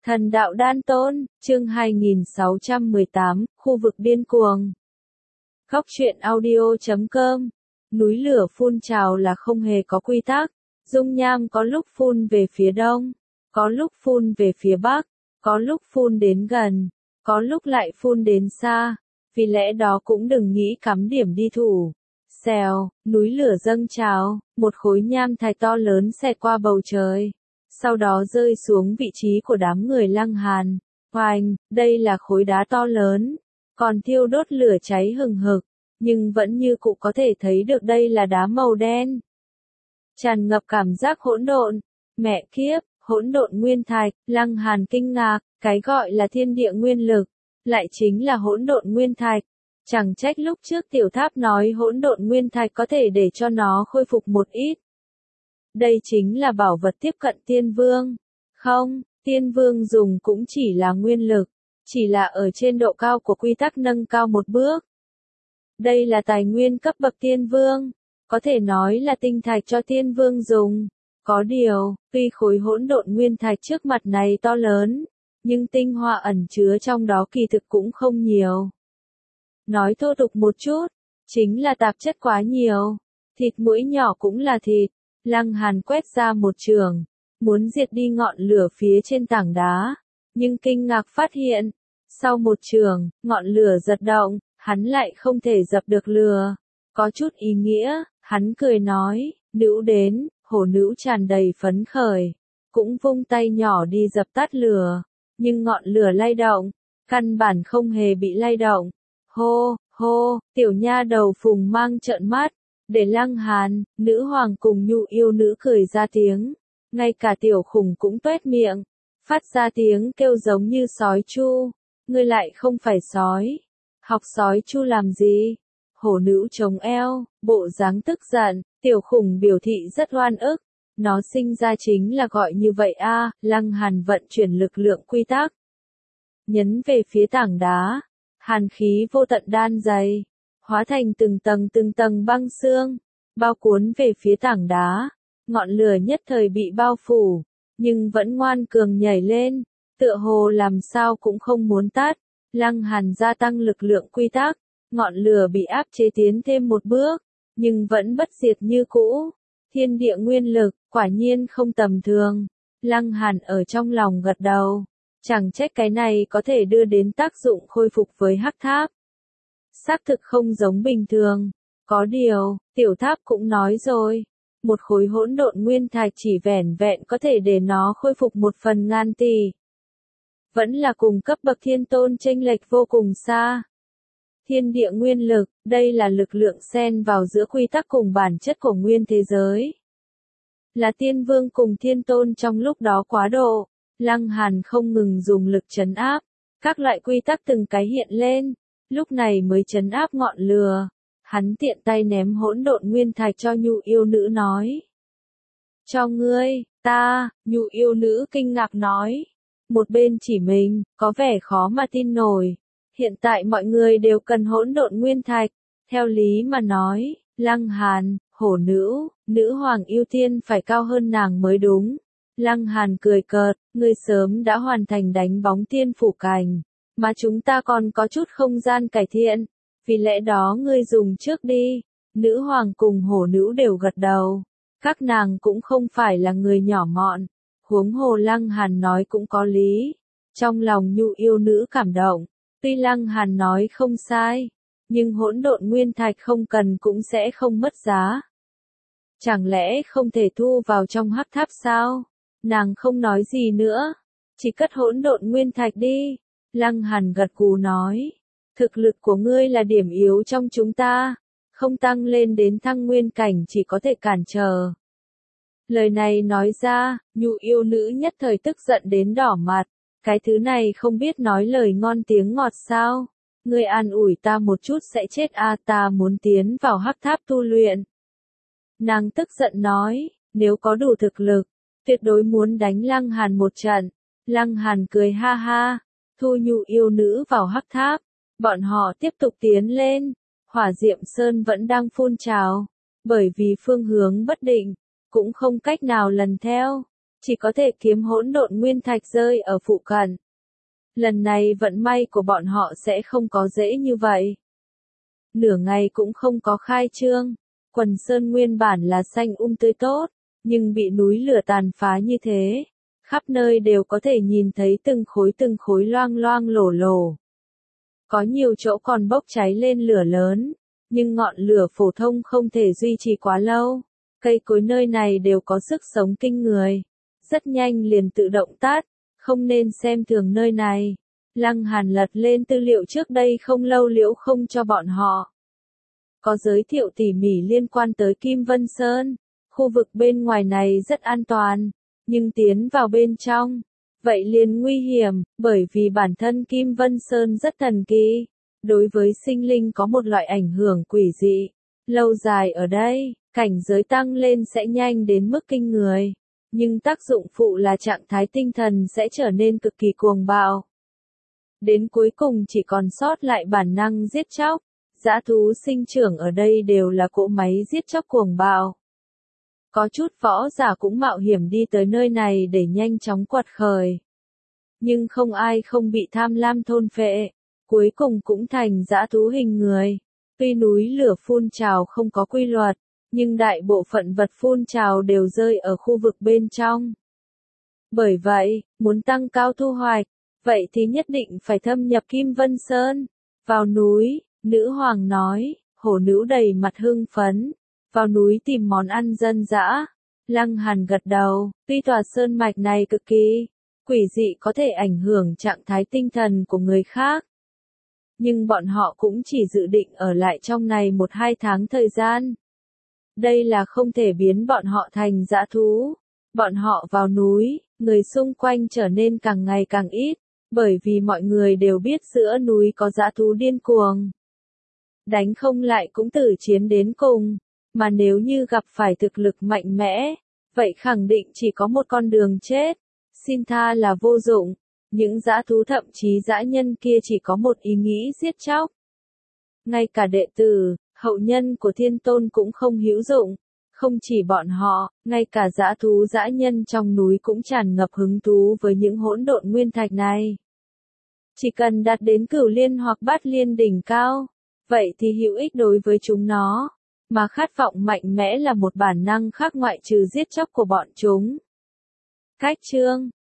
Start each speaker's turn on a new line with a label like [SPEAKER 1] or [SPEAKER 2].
[SPEAKER 1] Thần đạo đan tôn, chương 2618, khu vực điên cuồng. Góc truyện audio.com. Núi lửa phun trào là không hề có quy tắc, dung nham có lúc phun về phía đông, có lúc phun về phía bắc, có lúc phun đến gần, có lúc lại phun đến xa, vì lẽ đó cũng đừng nghĩ cắm điểm đi thủ. Xèo, núi lửa dâng trào, một khối nham thạch to lớn xẹt qua bầu trời, sau đó rơi xuống vị trí của đám người Lăng Hàn. Oanh, đây là khối đá to lớn, còn thiêu đốt lửa cháy hừng hực, nhưng vẫn như cụ có thể thấy được đây là đá màu đen. Tràn ngập cảm giác hỗn độn, mẹ kiếp, hỗn độn nguyên thạch. Lăng Hàn kinh ngạc, cái gọi là thiên địa nguyên lực, lại chính là hỗn độn nguyên thạch. Chẳng trách lúc trước tiểu tháp nói hỗn độn nguyên thạch có thể để cho nó khôi phục một ít. Đây chính là bảo vật tiếp cận tiên vương. Không, tiên vương dùng cũng chỉ là nguyên lực, chỉ là ở trên độ cao của quy tắc nâng cao một bước. Đây là tài nguyên cấp bậc tiên vương, có thể nói là tinh thạch cho tiên vương dùng. Có điều, tuy khối hỗn độn nguyên thạch trước mặt này to lớn, nhưng tinh hoa ẩn chứa trong đó kỳ thực cũng không nhiều. Nói thô tục một chút, chính là tạp chất quá nhiều. Thịt mũi nhỏ cũng là thịt. Lăng Hàn quét ra một trường, muốn diệt đi ngọn lửa phía trên tảng đá, nhưng kinh ngạc phát hiện, sau một trường, ngọn lửa giật động, hắn lại không thể dập được lửa. Có chút ý nghĩa, hắn cười nói, nữ đến, hổ nữ tràn đầy phấn khởi, cũng vung tay nhỏ đi dập tắt lửa, nhưng ngọn lửa lay động, căn bản không hề bị lay động. Hô, hô, tiểu nha đầu Phùng Mang trợn mắt, để Lăng Hàn, nữ hoàng cùng Nhu yêu nữ cười ra tiếng, ngay cả tiểu khủng cũng toét miệng, phát ra tiếng kêu giống như sói chu. Ngươi lại không phải sói, học sói chu làm gì? Hổ nữ chống eo, bộ dáng tức giận, tiểu khủng biểu thị rất oan ức, nó sinh ra chính là gọi như vậy a. Lăng Hàn vận chuyển lực lượng quy tắc, nhấn về phía tảng đá, hàn khí vô tận đan dày, hóa thành từng tầng băng xương, bao cuốn về phía tảng đá. Ngọn lửa nhất thời bị bao phủ, nhưng vẫn ngoan cường nhảy lên, tựa hồ làm sao cũng không muốn tắt. Lăng Hàn gia tăng lực lượng quy tắc, ngọn lửa bị áp chế tiến thêm một bước, nhưng vẫn bất diệt như cũ. Thiên địa nguyên lực, quả nhiên không tầm thường. Lăng Hàn ở trong lòng gật đầu, chẳng trách cái này có thể đưa đến tác dụng khôi phục với hắc tháp. Xác thực không giống bình thường. Có điều, tiểu tháp cũng nói rồi, một khối hỗn độn nguyên thạch chỉ vẻn vẹn có thể để nó khôi phục 1/1000 tỷ. Vẫn là cùng cấp bậc thiên tôn chênh lệch vô cùng xa. Thiên địa nguyên lực, đây là lực lượng xen vào giữa quy tắc cùng bản chất của nguyên thế giới. Là tiên vương cùng thiên tôn trong lúc đó quá độ, Lăng Hàn không ngừng dùng lực trấn áp, các loại quy tắc từng cái hiện lên, lúc này mới trấn áp ngọn lửa. Hắn tiện tay ném hỗn độn nguyên thạch cho Nhu yêu nữ nói. Cho ngươi, ta. Nhu yêu nữ kinh ngạc nói. Một bên chỉ mình, có vẻ khó mà tin nổi. Hiện tại mọi người đều cần hỗn độn nguyên thạch. Theo lý mà nói, Lăng Hàn, hổ nữ, nữ hoàng ưu tiên phải cao hơn nàng mới đúng. Lăng Hàn cười cợt, ngươi sớm đã hoàn thành đánh bóng tiên phủ cảnh, mà chúng ta còn có chút không gian cải thiện. Vì lẽ đó ngươi dùng trước đi. Nữ hoàng cùng hổ nữ đều gật đầu. Các nàng cũng không phải là người nhỏ mọn. Huống hồ Lăng Hàn nói cũng có lý. Trong lòng Nhu yêu nữ cảm động. Tuy Lăng Hàn nói không sai, nhưng hỗn độn nguyên thạch không cần cũng sẽ không mất giá. Chẳng lẽ không thể thu vào trong hắc tháp sao? Nàng không nói gì nữa. Chỉ cất hỗn độn nguyên thạch đi. Lăng Hàn gật gù nói. Thực lực của ngươi là điểm yếu trong chúng ta, không tăng lên đến thăng nguyên cảnh chỉ có thể cản trở. Lời này nói ra, Nhu yêu nữ nhất thời tức giận đến đỏ mặt, cái thứ này không biết nói lời ngon tiếng ngọt sao? Ngươi an ủi ta một chút sẽ chết a, ta muốn tiến vào hắc tháp tu luyện. Nàng tức giận nói, nếu có đủ thực lực, tuyệt đối muốn đánh Lăng Hàn một trận. Lăng Hàn cười ha ha, thu Nhu yêu nữ vào hắc tháp. Bọn họ tiếp tục tiến lên, hỏa diệm sơn vẫn đang phun trào, bởi vì phương hướng bất định, cũng không cách nào lần theo. chỉ có thể kiếm hỗn độn nguyên thạch rơi ở phụ cận. Lần này vận may của bọn họ sẽ không có dễ như vậy. Nửa ngày cũng không có khai trương, quần sơn nguyên bản là xanh tươi tốt, nhưng bị núi lửa tàn phá như thế, khắp nơi đều có thể nhìn thấy từng khối loang loang lổ lổ. Có nhiều chỗ còn bốc cháy lên lửa lớn, nhưng ngọn lửa phổ thông không thể duy trì quá lâu. Cây cối nơi này đều có sức sống kinh người, rất nhanh liền tự động tắt, không nên xem thường nơi này. Lăng Hàn lật lên tư liệu trước đây không lâu Liễu Không cho bọn họ. Có giới thiệu tỉ mỉ liên quan tới Kim Vân Sơn, khu vực bên ngoài này rất an toàn, nhưng tiến vào bên trong, vậy liền nguy hiểm, bởi vì bản thân Kim Vân Sơn rất thần kỳ, đối với sinh linh có một loại ảnh hưởng quỷ dị. Lâu dài ở đây, cảnh giới tăng lên sẽ nhanh đến mức kinh người, nhưng tác dụng phụ là trạng thái tinh thần sẽ trở nên cực kỳ cuồng bạo. Đến cuối cùng chỉ còn sót lại bản năng giết chóc, dã thú sinh trưởng ở đây đều là cỗ máy giết chóc cuồng bạo. Có chút võ giả cũng mạo hiểm đi tới nơi này để nhanh chóng quật khởi. Nhưng không ai không bị tham lam thôn phệ, cuối cùng cũng thành dã thú hình người. Tuy núi lửa phun trào không có quy luật, nhưng đại bộ phận vật phun trào đều rơi ở khu vực bên trong. Bởi vậy, muốn tăng cao thu hoạch, vậy thì nhất định phải thâm nhập Kim Vân Sơn. Vào núi, nữ hoàng nói, hổ nữ đầy mặt hưng phấn. Vào núi tìm món ăn dân dã. Lăng Hàn gật đầu, tuy tòa sơn mạch này cực kỳ quỷ dị có thể ảnh hưởng trạng thái tinh thần của người khác. Nhưng bọn họ cũng chỉ dự định ở lại trong này 1-2 tháng thời gian. Đây là không thể biến bọn họ thành dã thú. Bọn họ vào núi, người xung quanh trở nên càng ngày càng ít, bởi vì mọi người đều biết giữa núi có dã thú điên cuồng. Đánh không lại cũng tử chiến đến cùng, mà nếu như gặp phải thực lực mạnh mẽ, vậy khẳng định chỉ có một con đường chết. Xin tha là vô dụng, những dã thú thậm chí dã nhân kia chỉ có một ý nghĩ giết chóc. Ngay cả đệ tử, hậu nhân của Thiên Tôn cũng không hữu dụng. Không chỉ bọn họ, ngay cả dã thú dã nhân trong núi cũng tràn ngập hứng thú với những hỗn độn nguyên thạch này. Chỉ cần đạt đến cửu liên hoặc bát liên đỉnh cao, vậy thì hữu ích đối với chúng nó, mà khát vọng mạnh mẽ là một bản năng khác ngoại trừ giết chóc của bọn chúng. Cách chương